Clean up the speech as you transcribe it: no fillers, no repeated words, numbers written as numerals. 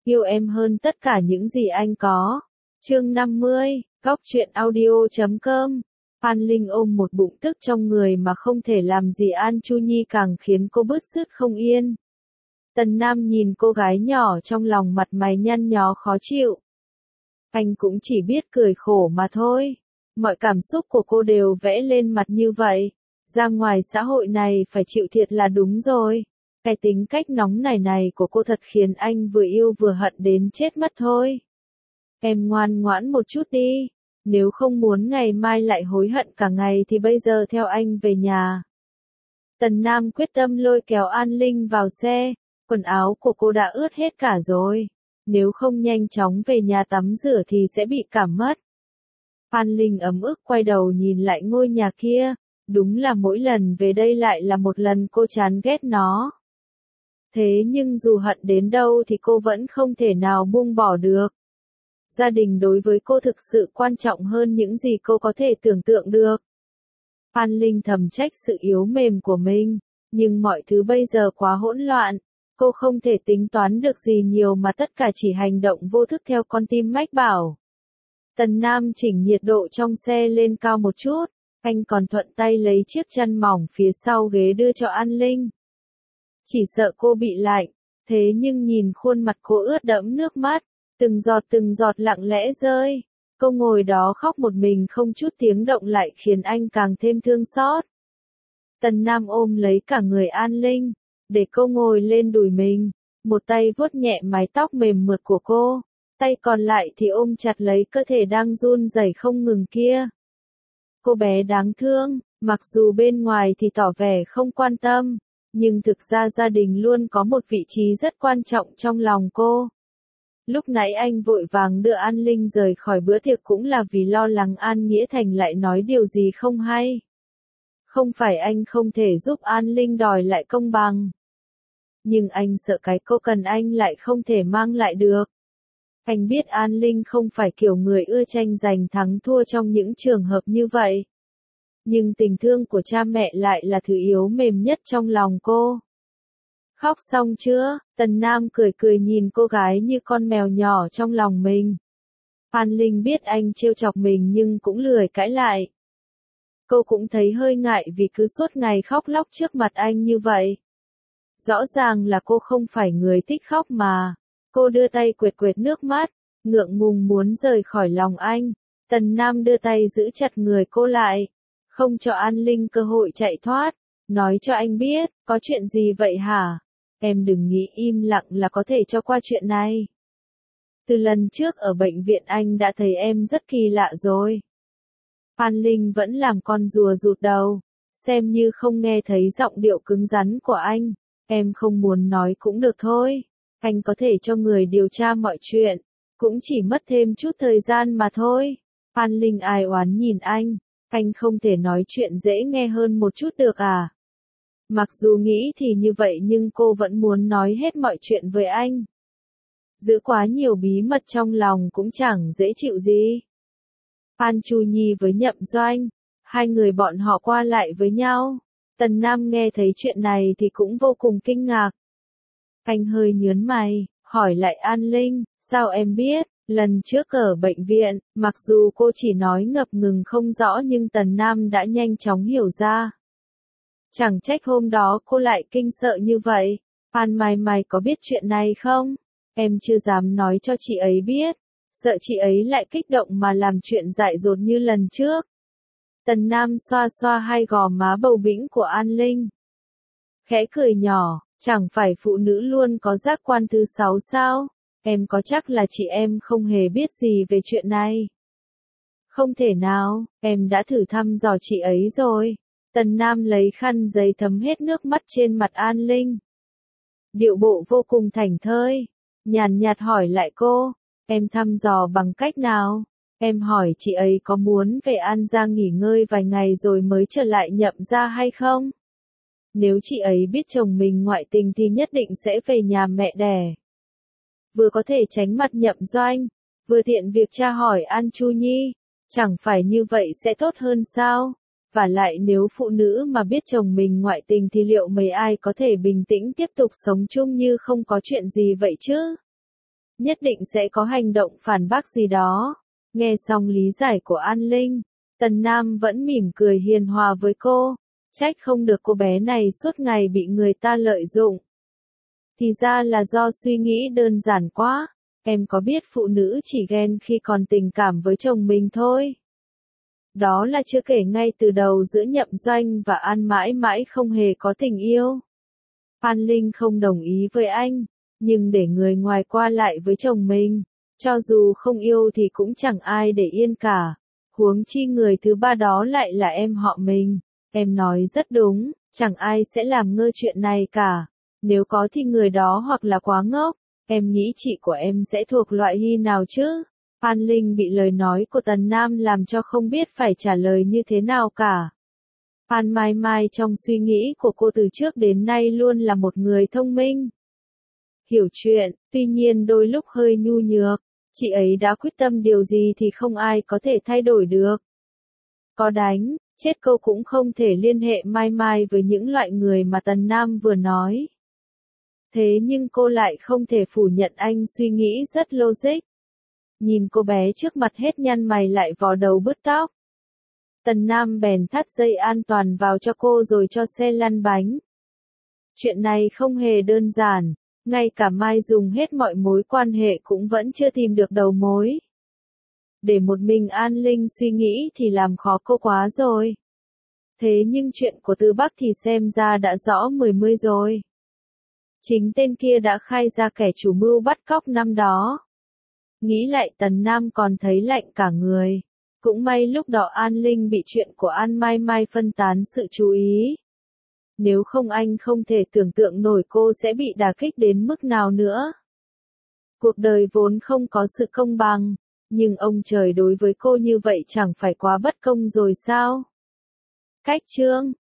yêu em hơn tất cả những gì anh có. Chương 50, Góc truyện audio.com. An Linh ôm một bụng tức trong người mà không thể làm gì An Chu Nhi càng khiến cô bứt rứt không yên. Tần Nam nhìn cô gái nhỏ trong lòng mặt mày nhăn nhó khó chịu. Anh cũng chỉ biết cười khổ mà thôi. Mọi cảm xúc của cô đều vẽ lên mặt như vậy. Ra ngoài xã hội này phải chịu thiệt là đúng rồi. Cái tính cách nóng này của cô thật khiến anh vừa yêu vừa hận đến chết mất thôi. Em ngoan ngoãn một chút đi. Nếu không muốn ngày mai lại hối hận cả ngày thì bây giờ theo anh về nhà. Tần Nam quyết tâm lôi kéo An Linh vào xe. Quần áo của cô đã ướt hết cả rồi. Nếu không nhanh chóng về nhà tắm rửa thì sẽ bị cảm mất. An Linh ấm ức quay đầu nhìn lại ngôi nhà kia. Đúng là mỗi lần về đây lại là một lần cô chán ghét nó. Thế nhưng dù hận đến đâu thì cô vẫn không thể nào buông bỏ được. Gia đình đối với cô thực sự quan trọng hơn những gì cô có thể tưởng tượng được. An Linh thầm trách sự yếu mềm của mình, nhưng mọi thứ bây giờ quá hỗn loạn, cô không thể tính toán được gì nhiều mà tất cả chỉ hành động vô thức theo con tim mách bảo. Tần Nam chỉnh nhiệt độ trong xe lên cao một chút, anh còn thuận tay lấy chiếc chăn mỏng phía sau ghế đưa cho An Linh. Chỉ sợ cô bị lạnh, thế nhưng nhìn khuôn mặt cô ướt đẫm nước mắt, từng giọt lặng lẽ rơi. Cô ngồi đó khóc một mình không chút tiếng động lại khiến anh càng thêm thương xót. Tần Nam ôm lấy cả người An Linh, để cô ngồi lên đùi mình, một tay vuốt nhẹ mái tóc mềm mượt của cô, tay còn lại thì ôm chặt lấy cơ thể đang run rẩy không ngừng kia. Cô bé đáng thương, mặc dù bên ngoài thì tỏ vẻ không quan tâm, nhưng thực ra gia đình luôn có một vị trí rất quan trọng trong lòng cô. Lúc nãy anh vội vàng đưa An Linh rời khỏi bữa tiệc cũng là vì lo lắng An Nghĩa Thành lại nói điều gì không hay. Không phải anh không thể giúp An Linh đòi lại công bằng. Nhưng anh sợ cái cô cần anh lại không thể mang lại được. Anh biết An Linh không phải kiểu người ưa tranh giành thắng thua trong những trường hợp như vậy. Nhưng tình thương của cha mẹ lại là thứ yếu mềm nhất trong lòng cô. Khóc xong chưa? Tần Nam cười cười nhìn cô gái như con mèo nhỏ trong lòng mình. An Linh biết anh trêu chọc mình nhưng cũng lười cãi lại. Cô cũng thấy hơi ngại vì cứ suốt ngày khóc lóc trước mặt anh như vậy. Rõ ràng là cô không phải người thích khóc mà. Cô đưa tay quệt quệt nước mắt, ngượng ngùng muốn rời khỏi lòng anh. Tần Nam đưa tay giữ chặt người cô lại, không cho An Linh cơ hội chạy thoát. Nói cho anh biết, có chuyện gì vậy hả? Em đừng nghĩ im lặng là có thể cho qua chuyện này. Từ lần trước ở bệnh viện anh đã thấy em rất kỳ lạ rồi. An Linh vẫn làm con rùa rụt đầu, xem như không nghe thấy giọng điệu cứng rắn của anh. Em không muốn nói cũng được thôi. Anh có thể cho người điều tra mọi chuyện, cũng chỉ mất thêm chút thời gian mà thôi. An Linh ai oán nhìn anh không thể nói chuyện dễ nghe hơn một chút được à? Mặc dù nghĩ thì như vậy nhưng cô vẫn muốn nói hết mọi chuyện với anh. Giữ quá nhiều bí mật trong lòng cũng chẳng dễ chịu gì. An Chu Nhi với Nhậm Doanh, hai người bọn họ qua lại với nhau. Tần Nam nghe thấy chuyện này thì cũng vô cùng kinh ngạc. Anh hơi nhớn mày, hỏi lại An Linh, sao em biết? Lần trước ở bệnh viện, mặc dù cô chỉ nói ngập ngừng không rõ nhưng Tần Nam đã nhanh chóng hiểu ra. Chẳng trách hôm đó cô lại kinh sợ như vậy. An mày có biết chuyện này không? Em chưa dám nói cho chị ấy biết. Sợ chị ấy lại kích động mà làm chuyện dại dột như lần trước. Tần Nam xoa xoa hai gò má bầu bĩnh của An Linh. Khẽ cười nhỏ, chẳng phải phụ nữ luôn có giác quan thứ 6 sao? Em có chắc là chị em không hề biết gì về chuyện này? Không thể nào, em đã thử thăm dò chị ấy rồi. Tần Nam lấy khăn giấy thấm hết nước mắt trên mặt An Linh. Điệu bộ vô cùng thảnh thơi, nhàn nhạt hỏi lại cô, em thăm dò bằng cách nào? Em hỏi chị ấy có muốn về An Giang nghỉ ngơi vài ngày rồi mới trở lại Nhậm gia hay không? Nếu chị ấy biết chồng mình ngoại tình thì nhất định sẽ về nhà mẹ đẻ. Vừa có thể tránh mặt Nhậm Doanh, vừa tiện việc tra hỏi An Chu Nhi, chẳng phải như vậy sẽ tốt hơn sao? Và lại nếu phụ nữ mà biết chồng mình ngoại tình thì liệu mấy ai có thể bình tĩnh tiếp tục sống chung như không có chuyện gì vậy chứ? nhất định sẽ có hành động phản bác gì đó. Nghe xong lý giải của An Linh, Tần Nam vẫn mỉm cười hiền hòa với cô. Trách không được cô bé này suốt ngày bị người ta lợi dụng. Thì ra là do suy nghĩ đơn giản quá. Em có biết phụ nữ chỉ ghen khi còn tình cảm với chồng mình thôi. Đó là chưa kể ngay từ đầu giữa Nhậm Doanh và An mãi mãi không hề có tình yêu. An Linh không đồng ý với anh, nhưng để người ngoài qua lại với chồng mình, cho dù không yêu thì cũng chẳng ai để yên cả. Huống chi người thứ ba đó lại là em họ mình. Em nói rất đúng, chẳng ai sẽ làm ngơ chuyện này cả. Nếu có thì người đó hoặc là quá ngốc. Em nghĩ chị của em sẽ thuộc loại hy nào chứ? An Linh bị lời nói của Tần Nam làm cho không biết phải trả lời như thế nào cả. An Mai Mai trong suy nghĩ của cô từ trước đến nay luôn là một người thông minh, hiểu chuyện, tuy nhiên đôi lúc hơi nhu nhược. Chị ấy đã quyết tâm điều gì thì không ai có thể thay đổi được. Có đánh, chết cô cũng không thể liên hệ Mai Mai với những loại người mà Tần Nam vừa nói. Thế nhưng cô lại không thể phủ nhận anh suy nghĩ rất logic. Nhìn cô bé trước mặt hết nhăn mày lại vò đầu bứt tóc. Tần Nam bèn thắt dây an toàn vào cho cô rồi cho xe lăn bánh. Chuyện này không hề đơn giản, ngay cả Mai dùng hết mọi mối quan hệ cũng vẫn chưa tìm được đầu mối. Để một mình An Linh suy nghĩ thì làm khó cô quá rồi. Thế nhưng chuyện của Từ Bắc thì xem ra đã rõ mười mươi rồi. Chính tên kia đã khai ra kẻ chủ mưu bắt cóc năm đó. Nghĩ lại Tần Nam còn thấy lạnh cả người. Cũng may lúc đó An Linh bị chuyện của An Mai Mai phân tán sự chú ý. Nếu không anh không thể tưởng tượng nổi cô sẽ bị đả kích đến mức nào nữa. Cuộc đời vốn không có sự công bằng, nhưng ông trời đối với cô như vậy chẳng phải quá bất công rồi sao? Cách chương